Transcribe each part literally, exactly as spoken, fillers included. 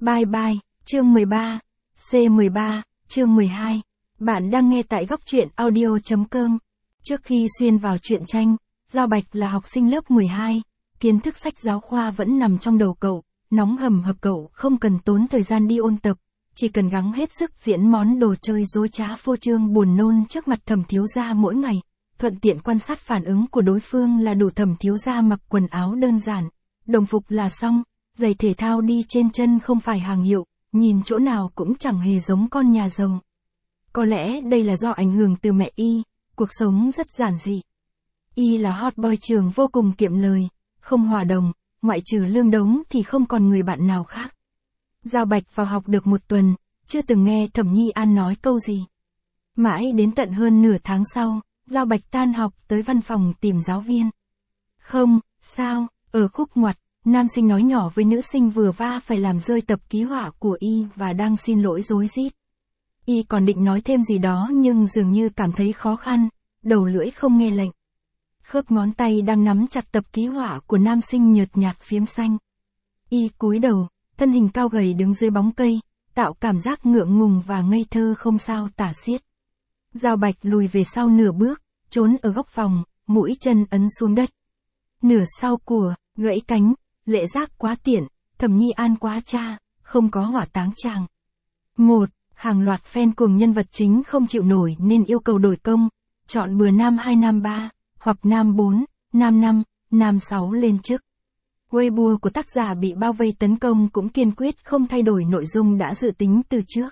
Bye bye, chương mười ba, C mười ba, chương mười hai. Bạn đang nghe tại góc truyện audio chấm com. Trước khi xuyên vào truyện tranh, Giao Bạch là học sinh lớp mười hai, kiến thức sách giáo khoa vẫn nằm trong đầu cậu, nóng hầm hập cậu không cần tốn thời gian đi ôn tập, chỉ cần gắng hết sức diễn món đồ chơi dối trá phô trương buồn nôn trước mặt Thẩm thiếu gia mỗi ngày, thuận tiện quan sát phản ứng của đối phương là đủ. Thẩm thiếu gia mặc quần áo đơn giản, đồng phục là xong, giày thể thao đi trên chân không phải hàng hiệu, nhìn chỗ nào cũng chẳng hề giống con nhà giàu. Có lẽ đây là do ảnh hưởng từ mẹ y, cuộc sống rất giản dị. Y là hot boy trường vô cùng kiệm lời, không hòa đồng, ngoại trừ Lương Đống thì không còn người bạn nào khác. Giao Bạch vào học được một tuần, chưa từng nghe Thẩm Nhi An nói câu gì. Mãi đến tận hơn nửa tháng sau, Giao Bạch tan học tới văn phòng tìm giáo viên. Không, sao, ở khúc ngoặt, nam sinh nói nhỏ với nữ sinh vừa va phải làm rơi tập ký họa của y và đang xin lỗi rối rít. Y còn định nói thêm gì đó nhưng dường như cảm thấy khó khăn, đầu lưỡi không nghe lệnh. Khớp ngón tay đang nắm chặt tập ký họa của nam sinh nhợt nhạt phiếm xanh. Y cúi đầu, thân hình cao gầy đứng dưới bóng cây, tạo cảm giác ngượng ngùng và ngây thơ không sao tả xiết. Giao Bạch lùi về sau nửa bước, trốn ở góc phòng, mũi chân ấn xuống đất. Nửa sau của, gãy cánh, Lệ Giác quá tiện, Thẩm Nhi An quá cha, không có hỏa táng chàng. Một, hàng loạt fan cùng nhân vật chính không chịu nổi nên yêu cầu đổi công, chọn bừa nam hai nam ba, hoặc nam bốn, nam năm, nam sáu lên chức. Weibo của tác giả bị bao vây tấn công cũng kiên quyết không thay đổi nội dung đã dự tính từ trước.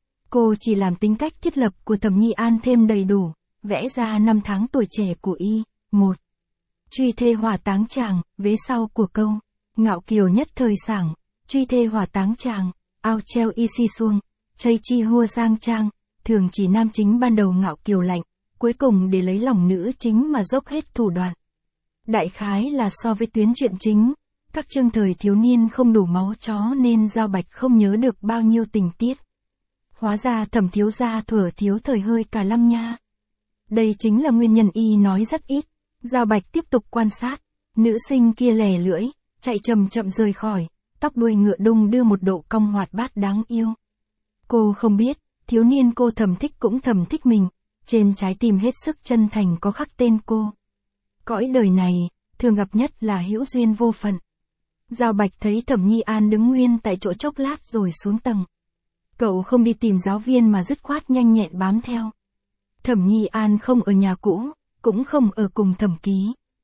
Cô chỉ làm tính cách thiết lập của Thẩm Nhi An thêm đầy đủ, vẽ ra năm tháng tuổi trẻ của y. Một, truy thê hỏa táng chàng, vế sau của câu. Ngạo kiều nhất thời sảng, truy thê hỏa táng chàng, ao treo y si xuông, chây chi hua giang trang, thường chỉ nam chính ban đầu ngạo kiều lạnh, cuối cùng để lấy lòng nữ chính mà dốc hết thủ đoạn. Đại khái là so với tuyến truyện chính, các chương thời thiếu niên không đủ máu chó nên Giao Bạch không nhớ được bao nhiêu tình tiết. Hóa ra Thẩm thiếu gia thuở thiếu thời hơi cả lăm nha. Đây chính là nguyên nhân y nói rất ít. Giao Bạch tiếp tục quan sát, nữ sinh kia lè lưỡi, chạy chậm chậm rời khỏi, tóc đuôi ngựa đung đưa một độ cong hoạt bát đáng yêu. Cô không biết, thiếu niên cô thầm thích cũng thầm thích mình, trên trái tim hết sức chân thành có khắc tên cô. Cõi đời này, thường gặp nhất là hữu duyên vô phận. Giao Bạch thấy Thẩm Nhi An đứng nguyên tại chỗ chốc lát rồi xuống tầng. Cậu không đi tìm giáo viên mà dứt khoát nhanh nhẹn bám theo. Thẩm Nhi An không ở nhà cũ, cũng không ở cùng Thẩm Ký.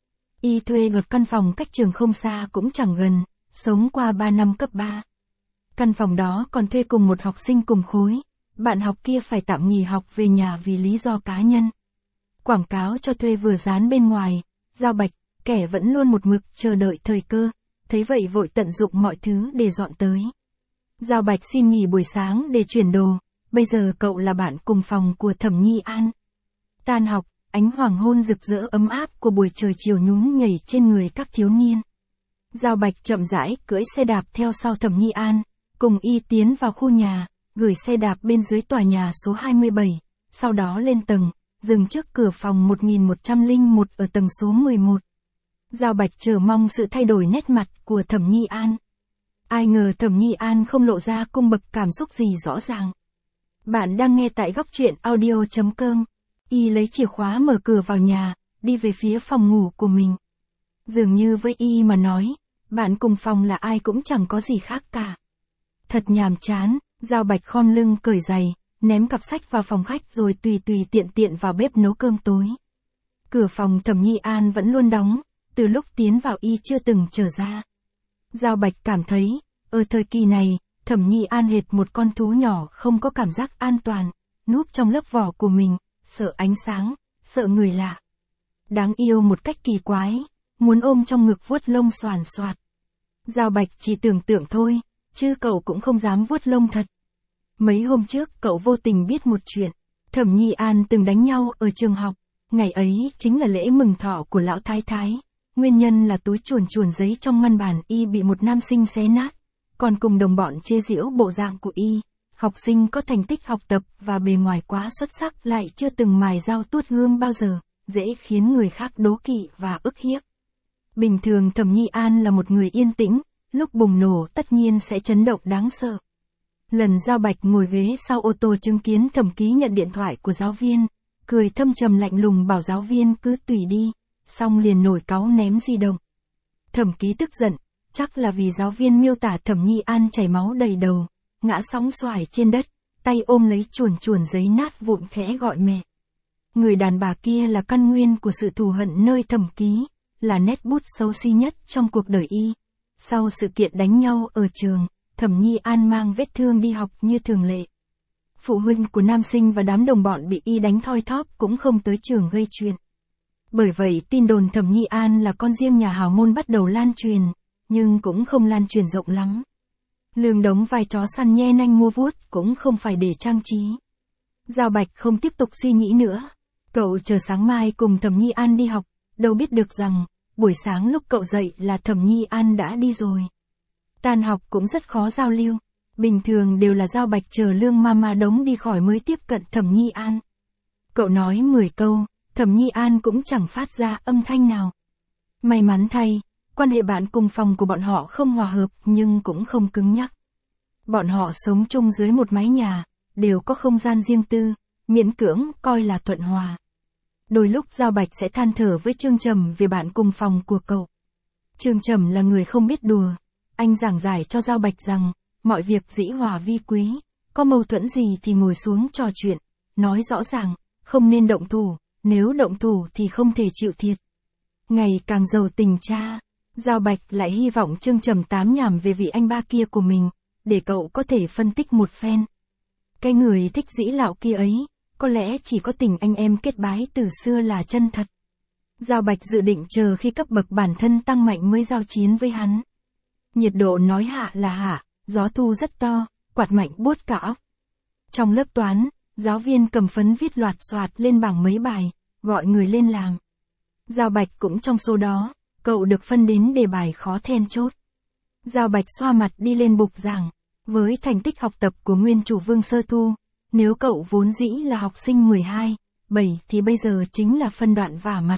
Y thuê một căn phòng cách trường không xa cũng chẳng gần, sống qua ba năm cấp ba. Căn phòng đó còn thuê cùng một học sinh cùng khối, bạn học kia phải tạm nghỉ học về nhà vì lý do cá nhân. Quảng cáo cho thuê vừa dán bên ngoài, Giao Bạch, kẻ vẫn luôn một mực chờ đợi thời cơ, thấy vậy vội tận dụng mọi thứ để dọn tới. Giao Bạch xin nghỉ buổi sáng để chuyển đồ, bây giờ cậu là bạn cùng phòng của Thẩm Nhi An. Tan học, ánh hoàng hôn rực rỡ ấm áp của buổi trời chiều nhún nhảy trên người các thiếu niên. Giao Bạch chậm rãi cưỡi xe đạp theo sau Thẩm Nhi An, cùng y tiến vào khu nhà, gửi xe đạp bên dưới tòa nhà số hai mươi bảy, sau đó lên tầng, dừng trước cửa phòng một nghìn một trăm lẻ một ở tầng số mười một. Giao Bạch chờ mong sự thay đổi nét mặt của Thẩm Nhi An. Ai ngờ Thẩm Nhi An không lộ ra cung bậc cảm xúc gì rõ ràng. Bạn đang nghe tại góc truyện audio chấm com. Y lấy chìa khóa mở cửa vào nhà, đi về phía phòng ngủ của mình. Dường như với y mà nói, bạn cùng phòng là ai cũng chẳng có gì khác cả. Thật nhàm chán, Giao Bạch khom lưng cởi giày, ném cặp sách vào phòng khách rồi tùy tùy tiện tiện vào bếp nấu cơm tối. Cửa phòng Thẩm Nhi An vẫn luôn đóng, từ lúc tiến vào y chưa từng trở ra. Giao Bạch cảm thấy, ở thời kỳ này, Thẩm Nhi An hệt một con thú nhỏ không có cảm giác an toàn, núp trong lớp vỏ của mình, sợ ánh sáng, sợ người lạ. Đáng yêu một cách kỳ quái, muốn ôm trong ngực vuốt lông xoàn xoạt. Giao Bạch chỉ tưởng tượng thôi, chứ cậu cũng không dám vuốt lông thật. Mấy hôm trước cậu vô tình biết một chuyện, Thẩm Nhi An từng đánh nhau ở trường học, ngày ấy chính là lễ mừng thọ của lão thái thái. Nguyên nhân là túi chuồn chuồn giấy trong ngăn bàn y bị một nam sinh xé nát, còn cùng đồng bọn chê giễu bộ dạng của y. Học sinh có thành tích học tập và bề ngoài quá xuất sắc lại chưa từng mài dao tuốt gươm bao giờ, dễ khiến người khác đố kỵ và ức hiếp. Bình thường Thẩm Nhi An là một người yên tĩnh, lúc bùng nổ tất nhiên sẽ chấn động đáng sợ. Lần Giao Bạch ngồi ghế sau ô tô chứng kiến Thẩm Ký nhận điện thoại của giáo viên, cười thâm trầm lạnh lùng bảo giáo viên cứ tùy đi, xong liền nổi cáu ném di động. Thẩm Ký tức giận, chắc là vì giáo viên miêu tả Thẩm Nhi An chảy máu đầy đầu, ngã sóng xoài trên đất, tay ôm lấy chuồn chuồn giấy nát vụn khẽ gọi mẹ. Người đàn bà kia là căn nguyên của sự thù hận nơi Thẩm Ký, là nét bút xấu xí nhất trong cuộc đời y. Sau sự kiện đánh nhau ở trường, Thẩm Nhi An mang vết thương đi học như thường lệ. Phụ huynh của nam sinh và đám đồng bọn bị y đánh thoi thóp cũng không tới trường gây chuyện. Bởi vậy tin đồn Thẩm Nhi An là con riêng nhà hào môn bắt đầu lan truyền, nhưng cũng không lan truyền rộng lắm. Lương đóng vai chó săn nhe nanh mua vuốt cũng không phải để trang trí. Giao Bạch không tiếp tục suy nghĩ nữa. Cậu chờ sáng mai cùng Thẩm Nhi An đi học, đâu biết được rằng, buổi sáng lúc cậu dậy là Thẩm Nhi An đã đi rồi. Tan học cũng rất khó giao lưu. Bình thường đều là Giao Bạch chờ Lương Mama đống đi khỏi mới tiếp cận Thẩm Nhi An. Cậu nói mười câu, Thẩm Nhi An cũng chẳng phát ra âm thanh nào. May mắn thay, quan hệ bạn cùng phòng của bọn họ không hòa hợp nhưng cũng không cứng nhắc. Bọn họ sống chung dưới một mái nhà, đều có không gian riêng tư, miễn cưỡng coi là thuận hòa. Đôi lúc Giao Bạch sẽ than thở với Trương Trầm về bạn cùng phòng của cậu. Trương Trầm là người không biết đùa. Anh giảng giải cho Giao Bạch rằng, mọi việc dĩ hòa vi quý, có mâu thuẫn gì thì ngồi xuống trò chuyện, nói rõ ràng, không nên động thủ, nếu động thủ thì không thể chịu thiệt. Ngày càng giàu tình cha, Giao Bạch lại hy vọng Trương Trầm tám nhảm về vị anh ba kia của mình, để cậu có thể phân tích một phen. Cái người thích dĩ lạo kia ấy, có lẽ chỉ có tình anh em kết bái từ xưa là chân thật. Giao Bạch dự định chờ khi cấp bậc bản thân tăng mạnh mới giao chiến với hắn. Nhiệt độ nói hạ là hạ, gió thu rất to, quạt mạnh buốt cả óc. Trong lớp toán, giáo viên cầm phấn viết loạt xoạt lên bảng mấy bài, gọi người lên làm. Giao Bạch cũng trong số đó, cậu được phân đến đề bài khó then chốt. Giao Bạch xoa mặt đi lên bục giảng, với thành tích học tập của nguyên chủ Vương Sơ Thu, nếu cậu vốn dĩ là học sinh mười hai, bảy thì bây giờ chính là phân đoạn vả mặt.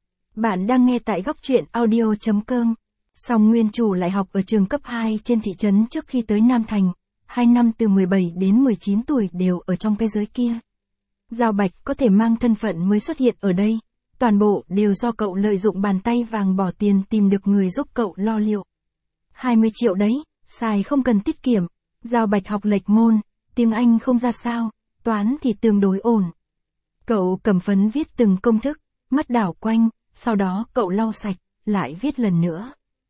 Bạn đang nghe tại góc truyện audio chấm com. Song nguyên chủ lại học ở trường cấp hai trên thị trấn trước khi tới Nam Thành, hai năm từ mười bảy đến mười chín tuổi đều ở trong cái giới kia. Giao Bạch có thể mang thân phận mới xuất hiện ở đây, toàn bộ đều do cậu lợi dụng bàn tay vàng bỏ tiền tìm được người giúp cậu lo liệu. hai mươi triệu đấy, xài không cần tiết kiệm. Giao Bạch học lệch môn, tiếng Anh không ra sao, toán thì tương đối ổn. Cậu cầm phấn viết từng công thức, mắt đảo quanh, sau đó cậu lau sạch, lại viết lần nữa.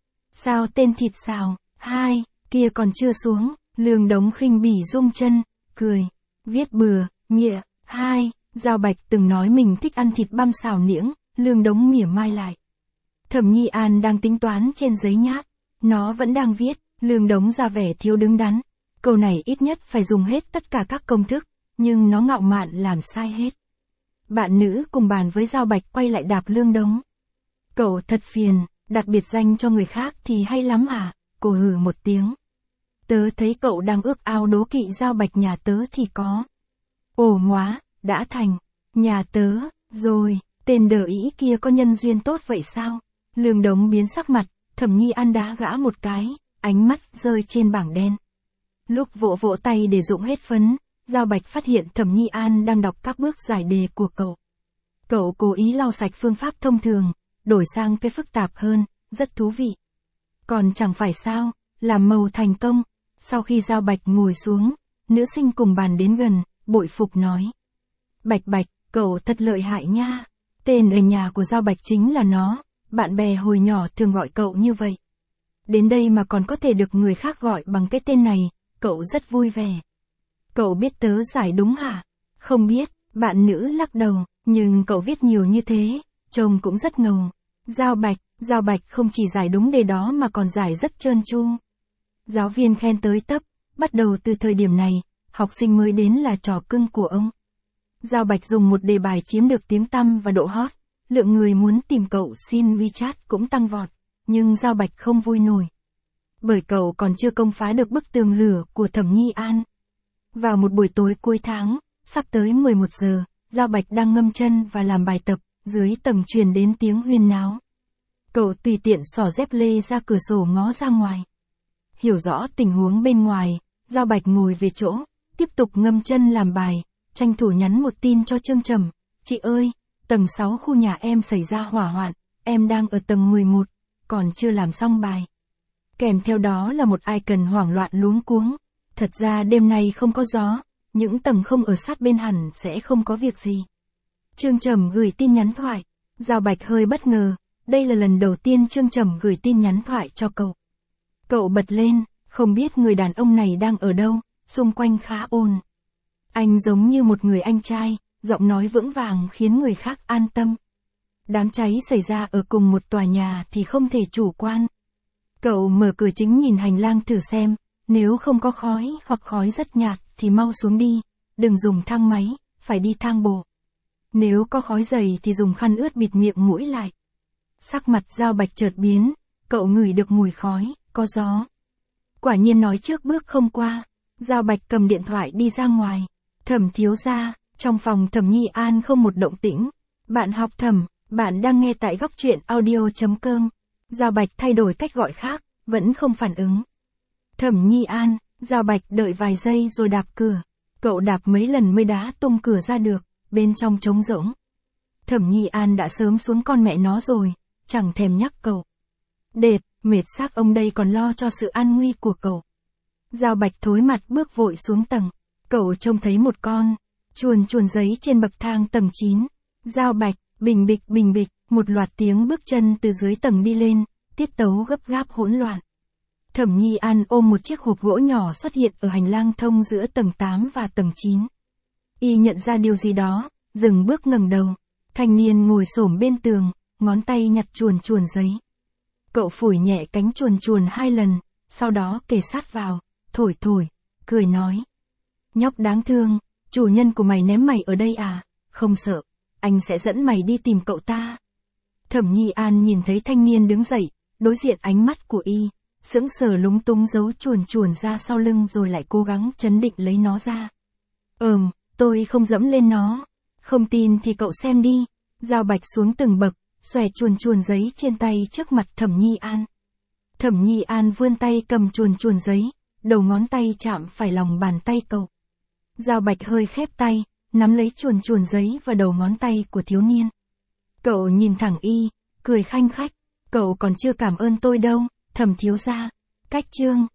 Sao tên thịt xào, hai, kia còn chưa xuống, Lương Đống khinh bỉ rung chân, cười, viết bừa, nhịa, hai, Giao Bạch từng nói mình thích ăn thịt băm xào niễng, Lương Đống mỉa mai lại. Thẩm Nhi An đang tính toán trên giấy nháp, nó vẫn đang viết, Lương Đống ra vẻ thiếu đứng đắn. Câu này ít nhất phải dùng hết tất cả các công thức, nhưng nó ngạo mạn làm sai hết. Bạn nữ cùng bàn với Giao Bạch quay lại đạp Lương Đống. Cậu thật phiền, đặt biệt danh cho người khác thì hay lắm à, cô hừ một tiếng. Tớ thấy cậu đang ước ao đố kỵ Giao Bạch nhà tớ thì có. Ồ móa, đã thành, nhà tớ, rồi, tên đờ ý kia có nhân duyên tốt vậy sao? Lương Đống biến sắc mặt, Thẩm Nhi An đá gã một cái, ánh mắt rơi trên bảng đen. Lúc vỗ vỗ tay để dụng hết phấn, Giao Bạch phát hiện Thẩm Nhi An đang đọc các bước giải đề của cậu. Cậu cố ý lau sạch phương pháp thông thường, đổi sang cái phức tạp hơn, rất thú vị. Còn chẳng phải sao, làm màu thành công. Sau khi Giao Bạch ngồi xuống, nữ sinh cùng bàn đến gần, bội phục nói. Bạch Bạch, cậu thật lợi hại nha. Tên ở nhà của Giao Bạch chính là nó, bạn bè hồi nhỏ thường gọi cậu như vậy. Đến đây mà còn có thể được người khác gọi bằng cái tên này, cậu rất vui vẻ. Cậu biết tớ giải đúng hả? Không biết, bạn nữ lắc đầu, nhưng cậu viết nhiều như thế, trông cũng rất ngầu. Giao Bạch, Giao Bạch không chỉ giải đúng đề đó mà còn giải rất trơn tru. Giáo viên khen tới tấp, bắt đầu từ thời điểm này, học sinh mới đến là trò cưng của ông. Giao Bạch dùng một đề bài chiếm được tiếng tăm và độ hot, lượng người muốn tìm cậu xin WeChat cũng tăng vọt, nhưng Giao Bạch không vui nổi. Bởi cậu còn chưa công phá được bức tường lửa của Thẩm Nhi An. Vào một buổi tối cuối tháng, sắp tới mười một giờ, Giao Bạch đang ngâm chân và làm bài tập, dưới tầng truyền đến tiếng huyên náo. Cậu tùy tiện xỏ dép lê ra cửa sổ ngó ra ngoài. Hiểu rõ tình huống bên ngoài, Giao Bạch ngồi về chỗ, tiếp tục ngâm chân làm bài, tranh thủ nhắn một tin cho Trương Trầm. Chị ơi, tầng sáu khu nhà em xảy ra hỏa hoạn, em đang ở tầng mười một, còn chưa làm xong bài. Kèm theo đó là một icon hoảng loạn luống cuống. Thật ra đêm nay không có gió, những tầng không ở sát bên hẳn sẽ không có việc gì. Trương Trầm gửi tin nhắn thoại. Giao Bạch hơi bất ngờ, đây là lần đầu tiên Trương Trầm gửi tin nhắn thoại cho cậu. Cậu bật lên, không biết người đàn ông này đang ở đâu, xung quanh khá ồn. Anh giống như một người anh trai, giọng nói vững vàng khiến người khác an tâm. Đám cháy xảy ra ở cùng một tòa nhà thì không thể chủ quan. Cậu mở cửa chính nhìn hành lang thử xem, nếu không có khói hoặc khói rất nhạt thì mau xuống đi, đừng dùng thang máy, phải đi thang bộ. Nếu có khói dày thì dùng khăn ướt bịt miệng mũi lại. Sắc mặt Giao Bạch chợt biến, cậu ngửi được mùi khói, có gió. Quả nhiên nói trước bước không qua, Giao Bạch cầm điện thoại đi ra ngoài. Thẩm thiếu gia, trong phòng Thẩm Nhi An không một động tĩnh. Bạn học Thẩm, bạn đang nghe tại góc truyện audio chấm com. Giao Bạch thay đổi cách gọi khác, vẫn không phản ứng. Thẩm Nhi An, Giao Bạch đợi vài giây rồi đạp cửa. Cậu đạp mấy lần mới đá tung cửa ra được, bên trong trống rỗng. Thẩm Nhi An đã sớm xuống con mẹ nó rồi, chẳng thèm nhắc cậu. Đệt, mệt xác ông đây còn lo cho sự an nguy của cậu. Giao Bạch thối mặt bước vội xuống tầng. Cậu trông thấy một con chuồn chuồn giấy trên bậc thang tầng chín. Giao Bạch, bình bịch bình bịch, một loạt tiếng bước chân từ dưới tầng đi lên, tiết tấu gấp gáp hỗn loạn. Thẩm Nhi An ôm một chiếc hộp gỗ nhỏ xuất hiện ở hành lang thông giữa tầng tám và tầng chín. Y nhận ra điều gì đó, dừng bước ngẩng đầu. Thanh niên ngồi xổm bên tường, ngón tay nhặt chuồn chuồn giấy. Cậu phủi nhẹ cánh chuồn chuồn hai lần, sau đó kề sát vào, thổi thổi, cười nói. Nhóc đáng thương, chủ nhân của mày ném mày ở đây à, không sợ, anh sẽ dẫn mày đi tìm cậu ta. Thẩm Nhi An nhìn thấy thanh niên đứng dậy, đối diện ánh mắt của y, sững sờ lúng túng giấu chuồn chuồn ra sau lưng rồi lại cố gắng trấn định lấy nó ra. Ừm, tôi không dẫm lên nó, không tin thì cậu xem đi. Giao Bạch xuống từng bậc, xòe chuồn chuồn giấy trên tay trước mặt Thẩm Nhi An. Thẩm Nhi An vươn tay cầm chuồn chuồn giấy, đầu ngón tay chạm phải lòng bàn tay cậu. Giao Bạch hơi khép tay, nắm lấy chuồn chuồn giấy và đầu ngón tay của thiếu niên. Cậu nhìn thẳng y, cười khanh khách. Cậu còn chưa cảm ơn tôi đâu, Thẩm thiếu gia. Cách chương.